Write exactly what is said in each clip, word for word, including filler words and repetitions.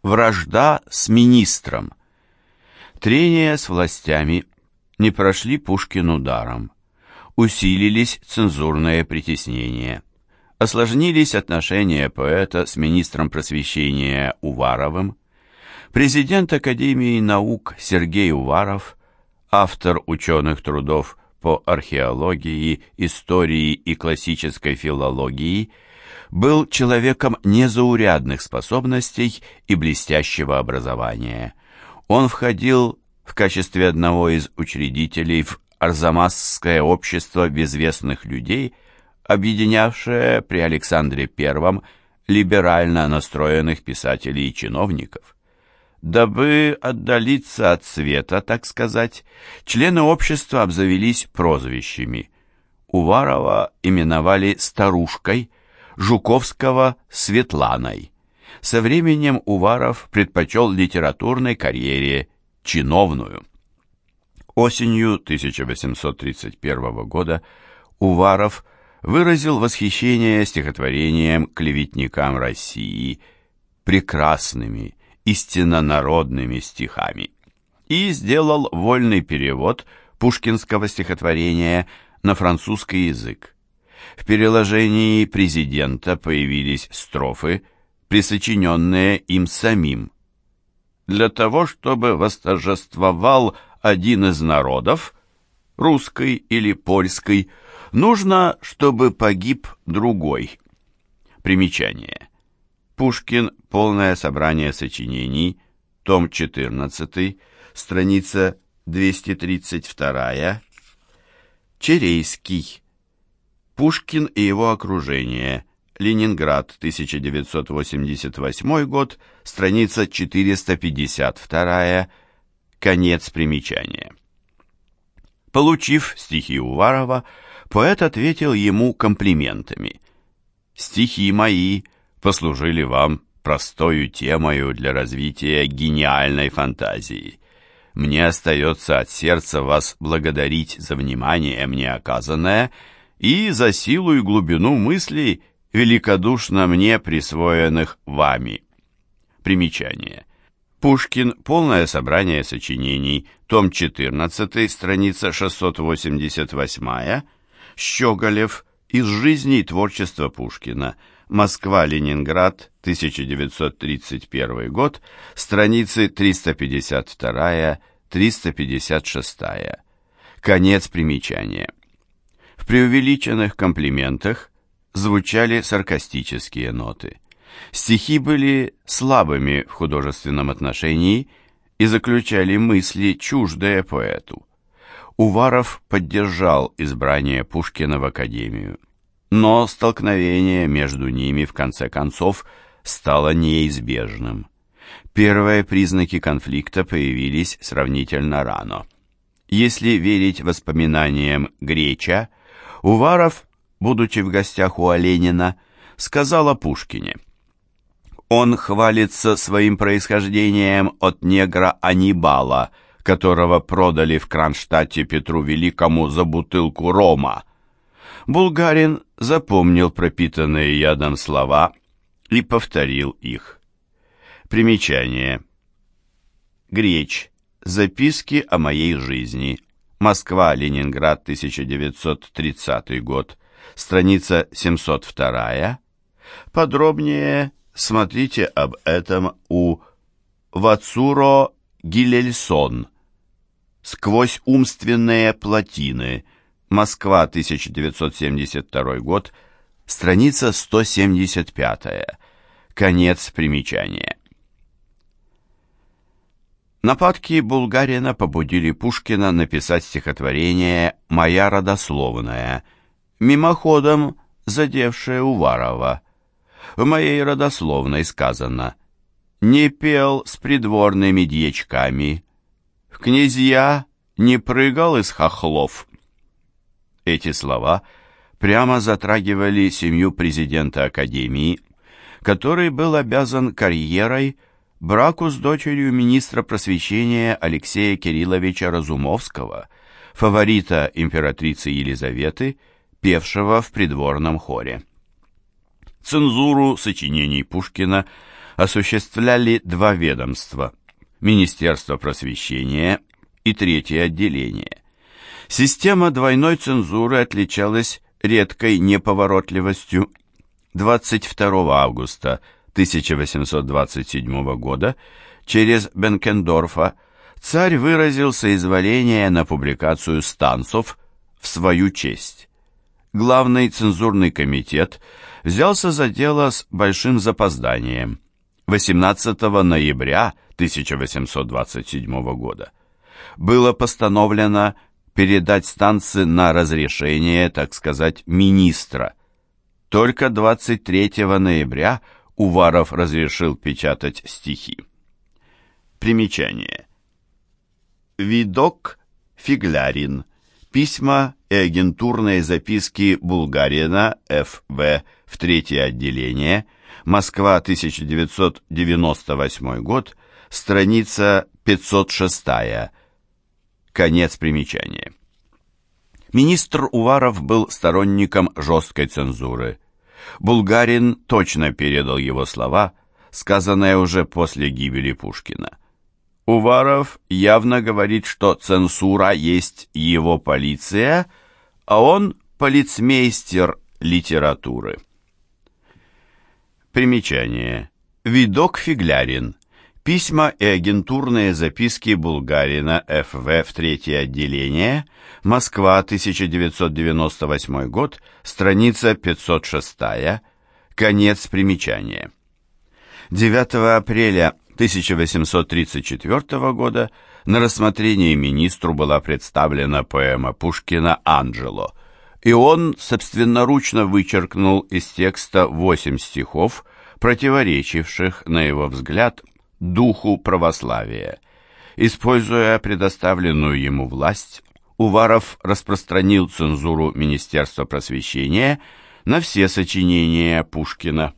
Вражда с министром. Трения с властями не прошли Пушкину даром. Усилились цензурные притеснения. Осложнились отношения поэта с министром просвещения Уваровым. Президент Академии наук Сергей Уваров, автор ученых трудов по археологии, истории и классической филологии, был человеком незаурядных способностей и блестящего образования. Он входил в качестве одного из учредителей в Арзамасское общество безвестных людей, объединявшее при Александре Первом либерально настроенных писателей и чиновников. Дабы отдалиться от света, так сказать, члены общества обзавелись прозвищами. Уварова именовали «старушкой», Жуковского Светланой. Со временем Уваров предпочел литературной карьере чиновную. Осенью тысяча восемьсот тридцать первого года Уваров выразил восхищение стихотворением клеветникам России, прекрасными, истинно народными стихами, и сделал вольный перевод пушкинского стихотворения на французский язык. В переложении президента появились строфы, присочиненные им самим. Для того, чтобы восторжествовал один из народов, русский или польский, нужно, чтобы погиб другой. Примечание. Пушкин. Полное собрание сочинений. Том четырнадцатый. Страница двести тридцать два. Черейский. Пушкин и его окружение. Ленинград, тысяча девятьсот восемьдесят восьмой год, страница четыреста пятьдесят два. Конец примечания. Получив стихи Уварова, поэт ответил ему комплиментами. «Стихи мои послужили вам простою темою для развития гениальной фантазии. Мне остается от сердца вас благодарить за внимание мне оказанное и за силу и глубину мыслей, великодушно мне присвоенных вами». Примечание. Пушкин. Полное собрание сочинений. Том четырнадцатый. Страница шестьсот восемьдесят восемь. Щеголев. Из жизни и творчества Пушкина. Москва-Ленинград. тысяча девятьсот тридцать первый год. Страницы триста пятьдесят два — триста пятьдесят шесть. Конец примечания. В преувеличенных комплиментах звучали саркастические ноты. Стихи были слабыми в художественном отношении и заключали мысли, чуждые поэту. Уваров поддержал избрание Пушкина в Академию, но столкновение между ними в конце концов стало неизбежным. Первые признаки конфликта появились сравнительно рано. Если верить воспоминаниям Греча, Уваров, будучи в гостях у Оленина, сказал о Пушкине: «Он хвалится своим происхождением от негра Аннибала, которого продали в Кронштадте Петру Великому за бутылку рома». Булгарин запомнил пропитанные ядом слова и повторил их. Примечание. Греч. Записки о моей жизни. Москва-Ленинград, тысяча девятьсот тридцатый год. Страница семьсот два. Подробнее смотрите об этом у Вацуро Гилельсон. «Сквозь умственные плотины». Москва, тысяча девятьсот семьдесят второй год. Страница сто семьдесят пять. Конец примечания. Нападки Булгарина побудили Пушкина написать стихотворение «Моя родословная», мимоходом задевшее Уварова. В моей родословной сказано: «Не пел с придворными дьячками, в князья не прыгал из хохлов». Эти слова прямо затрагивали семью президента Академии, который был обязан карьерой браку с дочерью министра просвещения Алексея Кирилловича Разумовского, фаворита императрицы Елизаветы, певшего в придворном хоре. Цензуру сочинений Пушкина осуществляли два ведомства – Министерство просвещения и Третье отделение. Система двойной цензуры отличалась редкой неповоротливостью. двадцать второго августа тысяча восемьсот двадцать седьмого года через Бенкендорфа царь выразил соизволение на публикацию станцов в свою честь. Главный цензурный комитет взялся за дело с большим запозданием. восемнадцатого ноября тысяча восемьсот двадцать седьмого года было постановлено передать станции на разрешение, так сказать, министра. Только двадцать третьего ноября Уваров разрешил печатать стихи. Примечание. Видок Фиглярин. Письма и агентурные записки Булгарина Ф В в Третье отделение. Москва, тысяча девятьсот девяносто восьмой год. Страница пятьсот шестая. Конец примечания. Министр Уваров был сторонником жесткой цензуры. Булгарин точно передал его слова, сказанные уже после гибели Пушкина. Уваров явно говорит, что цензура есть его полиция, а он полицмейстер литературы. Примечание. Видок Фиглярин. Письма и агентурные записки Булгарина Ф В в Третье отделение. Москва, тысяча девятьсот девяносто восьмой год. Страница пятьсот шестая. Конец примечания. девятого апреля тысяча восемьсот тридцать четвёртого года на рассмотрение министру была представлена поэма Пушкина «Анджело», и он собственноручно вычеркнул из текста восемь стихов, противоречивших, на его взгляд, духу православия. Используя предоставленную ему власть, Уваров распространил цензуру Министерства просвещения на все сочинения Пушкина.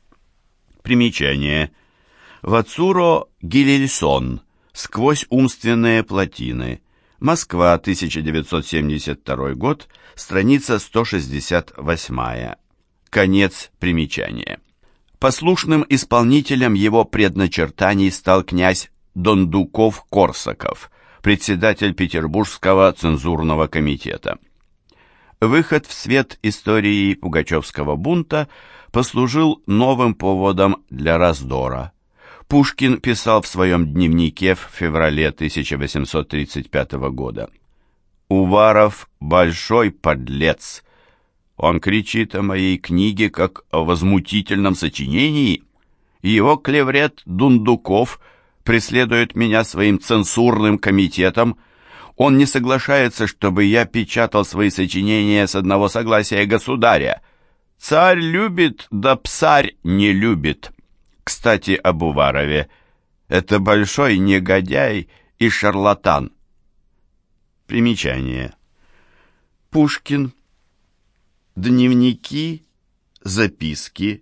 Примечание. Вацуро Гилельсон. Сквозь умственные плотины. Москва, тысяча девятьсот семьдесят второй год. Страница сто шестьдесят восьмая. Конец примечания. Послушным исполнителем его предначертаний стал князь Дондуков-Корсаков, председатель Петербургского цензурного комитета. Выход в свет истории Пугачевского бунта послужил новым поводом для раздора. Пушкин писал в своем дневнике в феврале тысяча восемьсот тридцать пятого года: «Уваров – большой подлец. Он кричит о моей книге как о возмутительном сочинении. Его клеврет Дундуков преследует меня своим цензурным комитетом. Он не соглашается, чтобы я печатал свои сочинения с одного согласия государя. Царь любит, да псарь не любит». Кстати, об Уварове. Это большой негодяй и шарлатан. Примечание. Пушкин. Дневники, записки.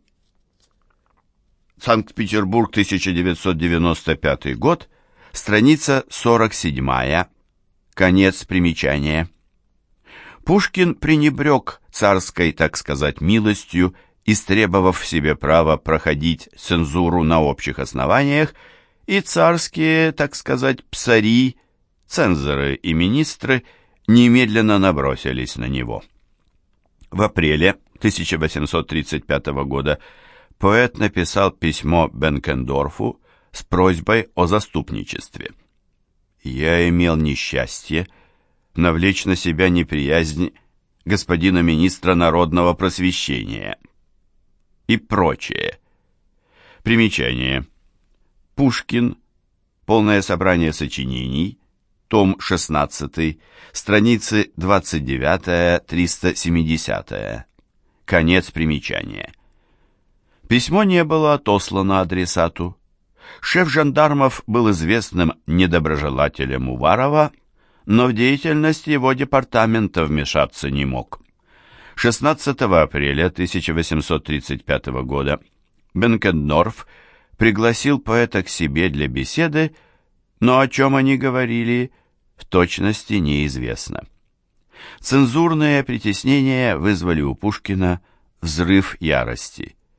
Санкт-Петербург, тысяча девятьсот девяносто пятый год. Страница сорок седьмая. Конец примечания. Пушкин пренебрег царской, так сказать, милостью, истребовав себе право проходить цензуру на общих основаниях, и царские, так сказать, псари, цензоры и министры немедленно набросились на него. В апреле тысяча восемьсот тридцать пятого года поэт написал письмо Бенкендорфу с просьбой о заступничестве. «Я имел несчастье навлечь на себя неприязнь господина министра народного просвещения» и прочее. Примечание. Пушкин. Полное собрание сочинений. Том шестнадцатый. Страницы двадцать девятая — триста семидесятая. Конец примечания. Письмо не было отослано адресату. Шеф жандармов был известным недоброжелателем Уварова, но в деятельность его департамента вмешаться не мог. шестнадцатого апреля тысяча восемьсот тридцать пятого года Бенкендорф пригласил поэта к себе для беседы, но о чем они говорили, в точности неизвестно. Цензурные притеснения вызвали у Пушкина взрыв ярости.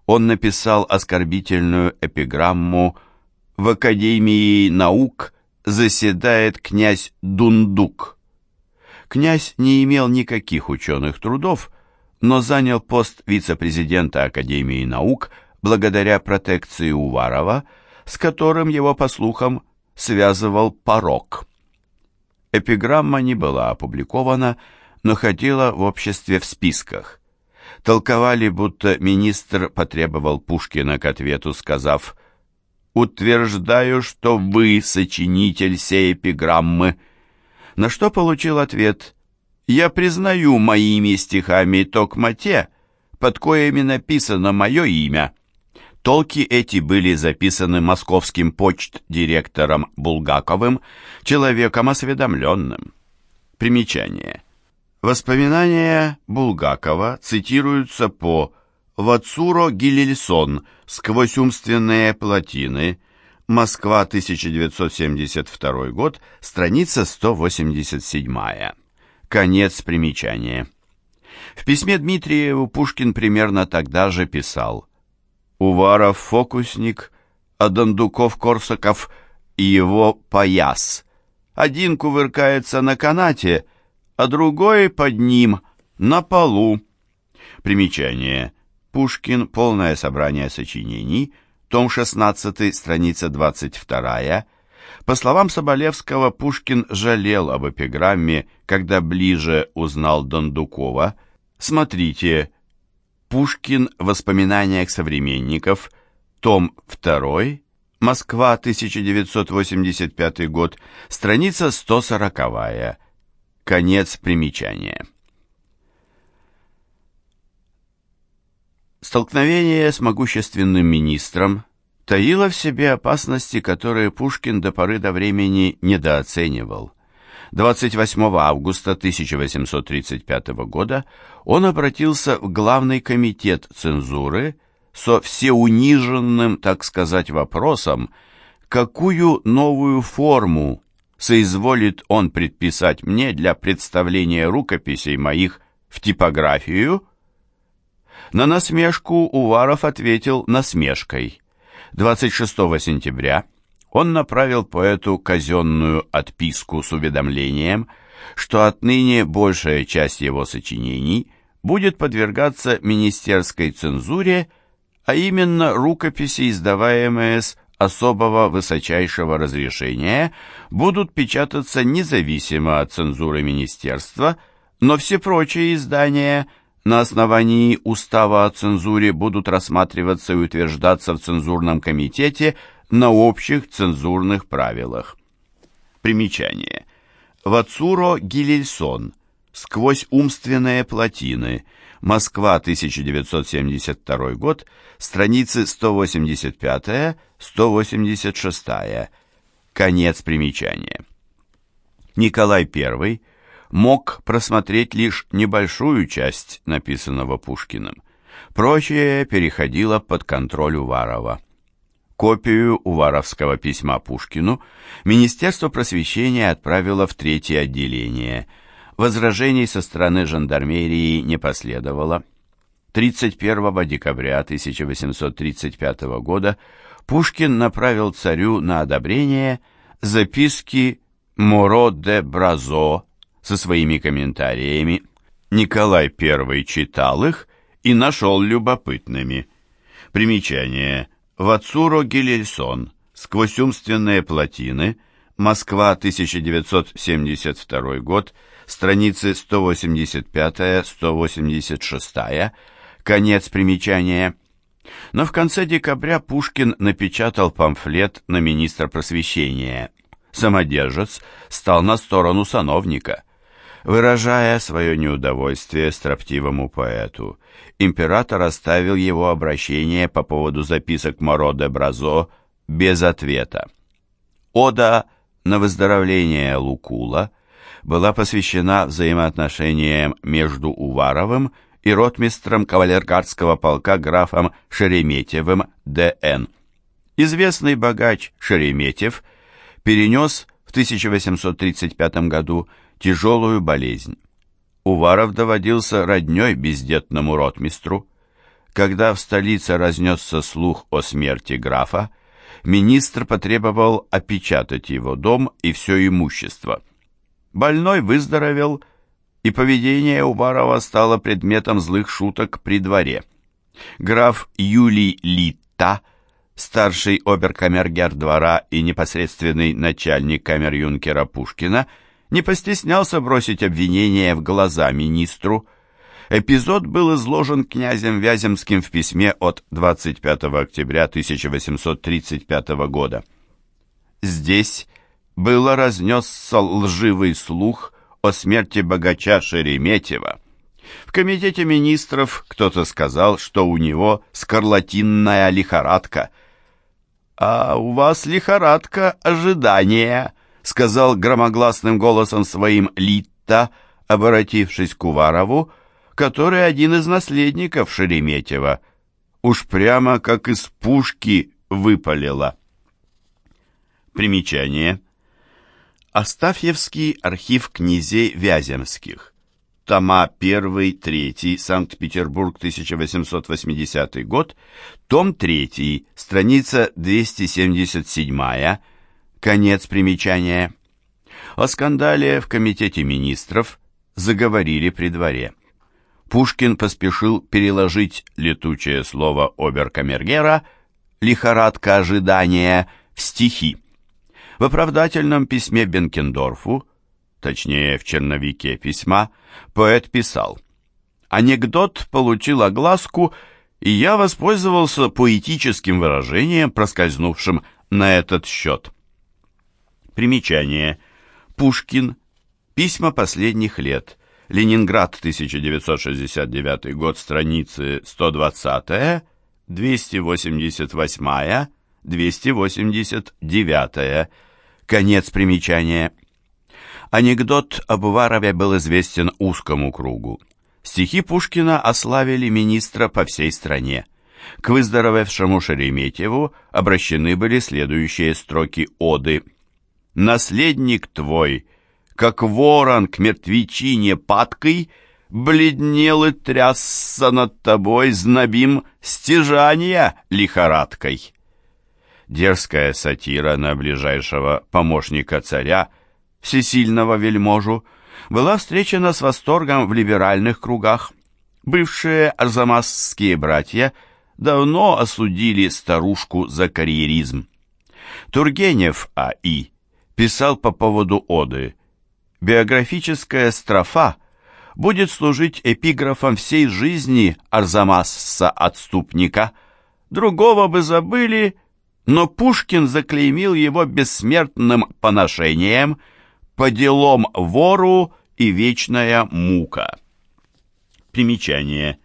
он написал оскорбительную эпиграмму «В Академии наук заседает князь Дундук». Князь не имел никаких ученых трудов, но занял пост вице-президента Академии наук благодаря протекции Уварова, с которым его, по слухам, связывал порок. Эпиграмма не была опубликована, но ходила в обществе в списках. Толковали, будто министр потребовал Пушкина к ответу, сказав: «Утверждаю, что вы сочинитель сей эпиграммы», на что получил ответ: «Я признаю моими стихами токмо те, под коими написано мое имя». Толки эти были записаны московским почт-директором Булгаковым, человеком осведомленным. Примечание. Воспоминания Булгакова цитируются по Вацуро Гилельсон «Сквозь умственные плотины», Москва, тысяча девятьсот семьдесят второй год, страница сто восемьдесят семь. Конец примечания. В письме Дмитриеву Пушкин примерно тогда же писал: «Уваров фокусник, а Дондуков-Корсаков и его пояс. Один кувыркается на канате, а другой под ним на полу». Примечание. Пушкин. Полное собрание сочинений. Том шестнадцатый, страница двадцать вторая. По словам Соболевского, Пушкин жалел об эпиграмме, когда ближе узнал Дондукова. Смотрите: Пушкин в воспоминаниях современников, том второй, Москва, тысяча девятьсот восемьдесят пятый год, страница сто сороковая. Конец примечания. Столкновение с могущественным министром таило в себе опасности, которые Пушкин до поры до времени недооценивал. двадцать восьмого августа тысяча восемьсот тридцать пятого года он обратился в Главный комитет цензуры со всеуниженным, так сказать, вопросом, какую новую форму соизволит он предписать мне для представления рукописей моих в типографию. На насмешку Уваров ответил насмешкой. двадцать шестого сентября он направил поэту казенную отписку с уведомлением, что отныне большая часть его сочинений будет подвергаться министерской цензуре, а именно рукописи, издаваемые с особого высочайшего разрешения, будут печататься независимо от цензуры министерства, но все прочие издания на основании устава о цензуре будут рассматриваться и утверждаться в цензурном комитете на общих цензурных правилах. Примечание. Вацуро Гилельсон. «Сквозь умственные плотины». Москва, тысяча девятьсот семьдесят второй год, страницы сто восемьдесят пять — сто восемьдесят шесть. Конец примечания. Николай I мог просмотреть лишь небольшую часть написанного Пушкиным. Прочее переходило под контроль Уварова. Копию уваровского письма Пушкину Министерство просвещения отправило в третье отделение. Возражений со стороны жандармерии не последовало. тридцать первого декабря тысяча восемьсот тридцать пятого года Пушкин направил царю на одобрение записки Моро де Бразо со своими комментариями. Николай I читал их и нашел любопытными. Примечание. Вацуро Гилельсон. «Сквозь умственные плотины». Москва, тысяча девятьсот семьдесят второй год, страницы сто восемьдесят пять — сто восемьдесят шесть. Конец примечания. Но в конце декабря Пушкин напечатал памфлет на министра просвещения. Самодержец стал на сторону сановника. Выражая свое неудовольствие строптивому поэту, император оставил его обращение по поводу записок Моро де Бразо без ответа. Ода на выздоровление Лукула была посвящена взаимоотношениям между Уваровым и ротмистром кавалергардского полка графом Шереметьевым Д Н Известный богач Шереметьев перенес в тысяча восемьсот тридцать пятом году тяжелую болезнь. Уваров доводился родней бездетному ротмистру. Когда в столице разнесся слух о смерти графа, министр потребовал опечатать его дом и все имущество. Больной выздоровел, и поведение Уварова стало предметом злых шуток при дворе. Граф Юлий Литта, старший оберкамергер двора и непосредственный начальник камер-юнкера Пушкина, не постеснялся бросить обвинение в глаза министру. Эпизод был изложен князем Вяземским в письме от двадцать пятого октября тысяча восемьсот тридцать пятого года. Здесь было разнесся лживый слух о смерти богача Шереметьева. В комитете министров кто-то сказал, что у него скарлатинная лихорадка. «А у вас лихорадка ожидания», — сказал громогласным голосом своим Литта, обратившись к Уварову, который один из наследников Шереметьева. Уж прямо как из пушки выпалило. Примечание. Астафьевский архив князей Вяземских. Тома один-три, Санкт-Петербург, тысяча восемьсот восьмидесятый год, том три, страница двести семьдесят семь, конец примечания. О скандале в комитете министров заговорили при дворе. Пушкин поспешил переложить летучее слово оберкамергера «лихорадка ожидания» в стихи. В оправдательном письме Бенкендорфу, точнее в черновике письма, поэт писал: «Анекдот получил огласку, и я воспользовался поэтическим выражением, проскользнувшим на этот счет». Примечание. Пушкин. Письма последних лет. Ленинград, тысяча девятьсот шестьдесят девятый год, страницы сто двадцать, двести восемьдесят восемь, двести восемьдесят девять. Конец примечания. Анекдот об Уварове был известен узкому кругу. Стихи Пушкина ославили министра по всей стране. К выздоровевшему Шереметьеву обращены были следующие строки оды: «Наследник твой, как ворон к мертвечине падкой, бледнел и трясся над тобой знобим стяжания лихорадкой». Дерзкая сатира на ближайшего помощника царя, всесильного вельможу, была встречена с восторгом в либеральных кругах. Бывшие арзамасские братья давно осудили старушку за карьеризм. Тургенев А И писал по поводу оды: «Биографическая строфа будет служить эпиграфом всей жизни Арзамасца-отступника. Другого бы забыли, но Пушкин заклеймил его бессмертным поношением, по делам вору и вечная мука». Примечание.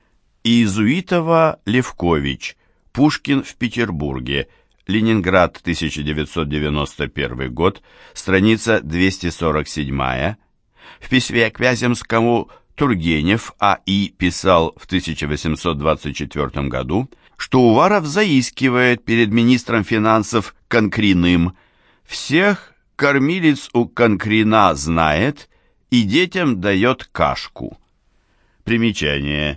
Иезуитова Левкович. Пушкин в Петербурге. Ленинград, тысяча девятьсот девяносто первый год, страница двести сорок семь. В письме к Вяземскому Тургенев А И писал в тысяча восемьсот двадцать четвёртом году, что Уваров заискивает перед министром финансов Конкриным. Всех кормилец у Конкрина знает и детям дает кашку. Примечание.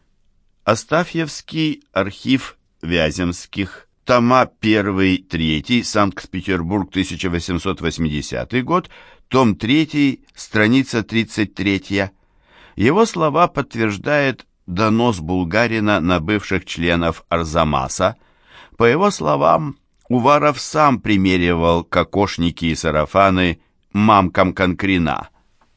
Астафьевский архив Вяземских. Тома один-три, Санкт-Петербург, тысяча восемьсот восьмидесятый год, том три, страница тридцать три. Его слова подтверждает донос Булгарина на бывших членов Арзамаса. По его словам, Уваров сам примеривал кокошники и сарафаны мамкам Конкрина.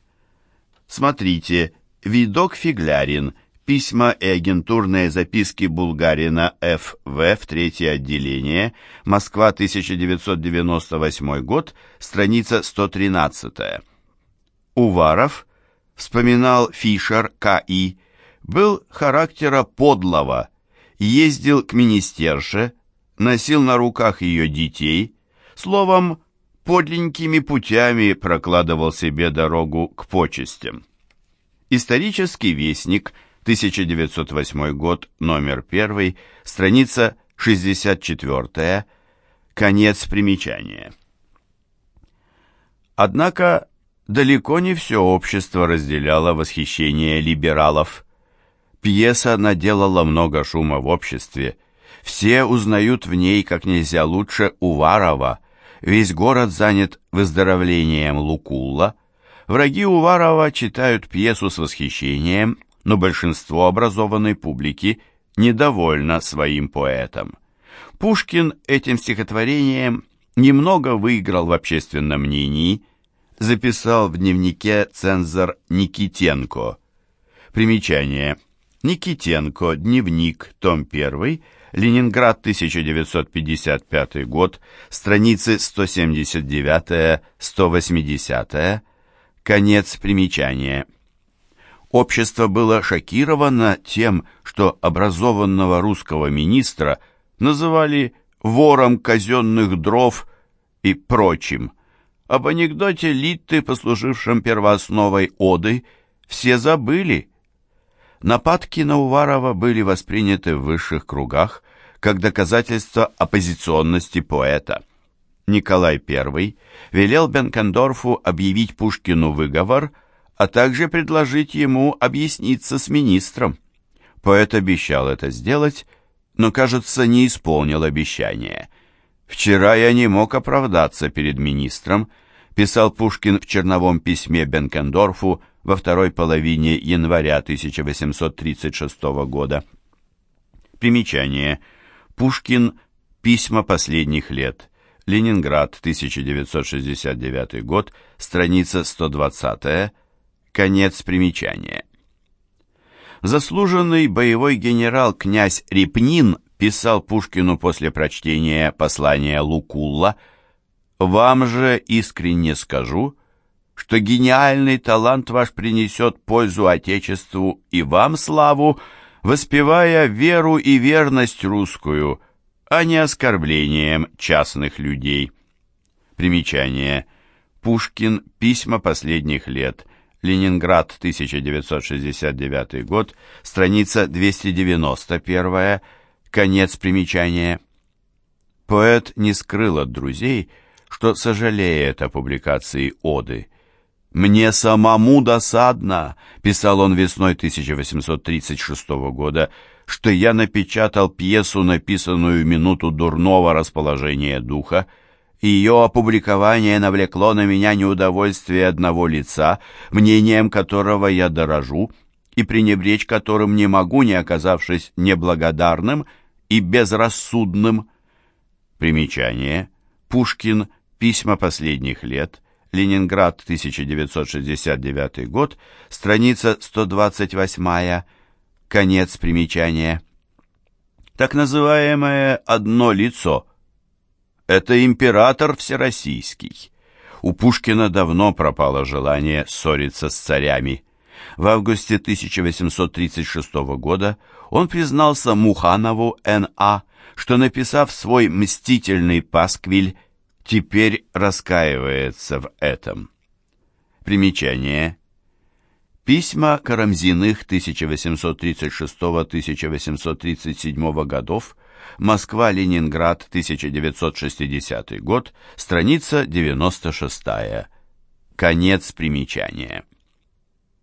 Смотрите, Видок Фиглярин. Письма и агентурные записки Булгарина Ф В в третье отделение, Москва, тысяча девятьсот девяносто восьмой год, страница сто тринадцать. Уваров, вспоминал Фишер К И, был характера подлого, ездил к министерше, носил на руках ее детей, словом, подленькими путями прокладывал себе дорогу к почестям. Исторический вестник, тысяча девятьсот восьмой год, номер один, страница шестьдесят четыре, конец примечания. Однако далеко не все общество разделяло восхищение либералов. Пьеса наделала много шума в обществе. Все узнают в ней как нельзя лучше Уварова. Весь город занят выздоровлением Лукулла. Враги Уварова читают пьесу с восхищением, но большинство образованной публики недовольно своим поэтом. Пушкин этим стихотворением немного выиграл в общественном мнении, записал в дневнике цензор Никитенко. Примечание. Никитенко, дневник, том один, Ленинград, тысяча девятьсот пятьдесят пятый год, страницы сто семьдесят девять — сто восемьдесят, конец примечания. Общество было шокировано тем, что образованного русского министра называли вором казенных дров и прочим. Об анекдоте Литты, послужившем первоосновой оды, все забыли. Нападки на Уварова были восприняты в высших кругах как доказательство оппозиционности поэта. Николай Первый велел Бенкендорфу объявить Пушкину выговор, а также предложить ему объясниться с министром. Поэт обещал это сделать, но, кажется, не исполнил обещания. «Вчера я не мог оправдаться перед министром», писал Пушкин в черновом письме Бенкендорфу во второй половине января тысяча восемьсот тридцать шестого года. Примечание. Пушкин. Письма последних лет. Ленинград, тысяча девятьсот шестьдесят девятый год, страница сто двадцать, конец примечания. Заслуженный боевой генерал князь Репнин писал Пушкину после прочтения послания Лукулла: «Вам же искренне скажу, что гениальный талант ваш принесет пользу Отечеству и вам славу, воспевая веру и верность русскую, а не оскорблением частных людей». Примечание. Пушкин. Письма последних лет. Ленинград, тысяча девятьсот шестьдесят девятый год, страница двести девяносто один, конец примечания. Поэт не скрыл от друзей, что сожалеет о публикации оды. «Мне самому досадно», — писал он весной тысяча восемьсот тридцать шестого года, «что я напечатал пьесу, написанную в минуту дурного расположения духа. Ее опубликование навлекло на меня неудовольствие одного лица, мнением которого я дорожу, и пренебречь которым не могу, не оказавшись неблагодарным и безрассудным». Примечание. Пушкин. Письма последних лет. Ленинград, тысяча девятьсот шестьдесят девятый год, страница сто двадцать восемь, конец примечания. Так называемое «одно лицо» — это император всероссийский. У Пушкина давно пропало желание ссориться с царями. В августе тысяча восемьсот тридцать шестого года он признался Муханову Н А, что, написав свой мстительный пасквиль, теперь раскаивается в этом. Примечание. Письма Карамзиных тысяча восемьсот тридцать шестого — тысяча восемьсот тридцать седьмого годов, Москва-Ленинград, тысяча девятьсот шестидесятый год, страница девяносто шестая. Конец примечания.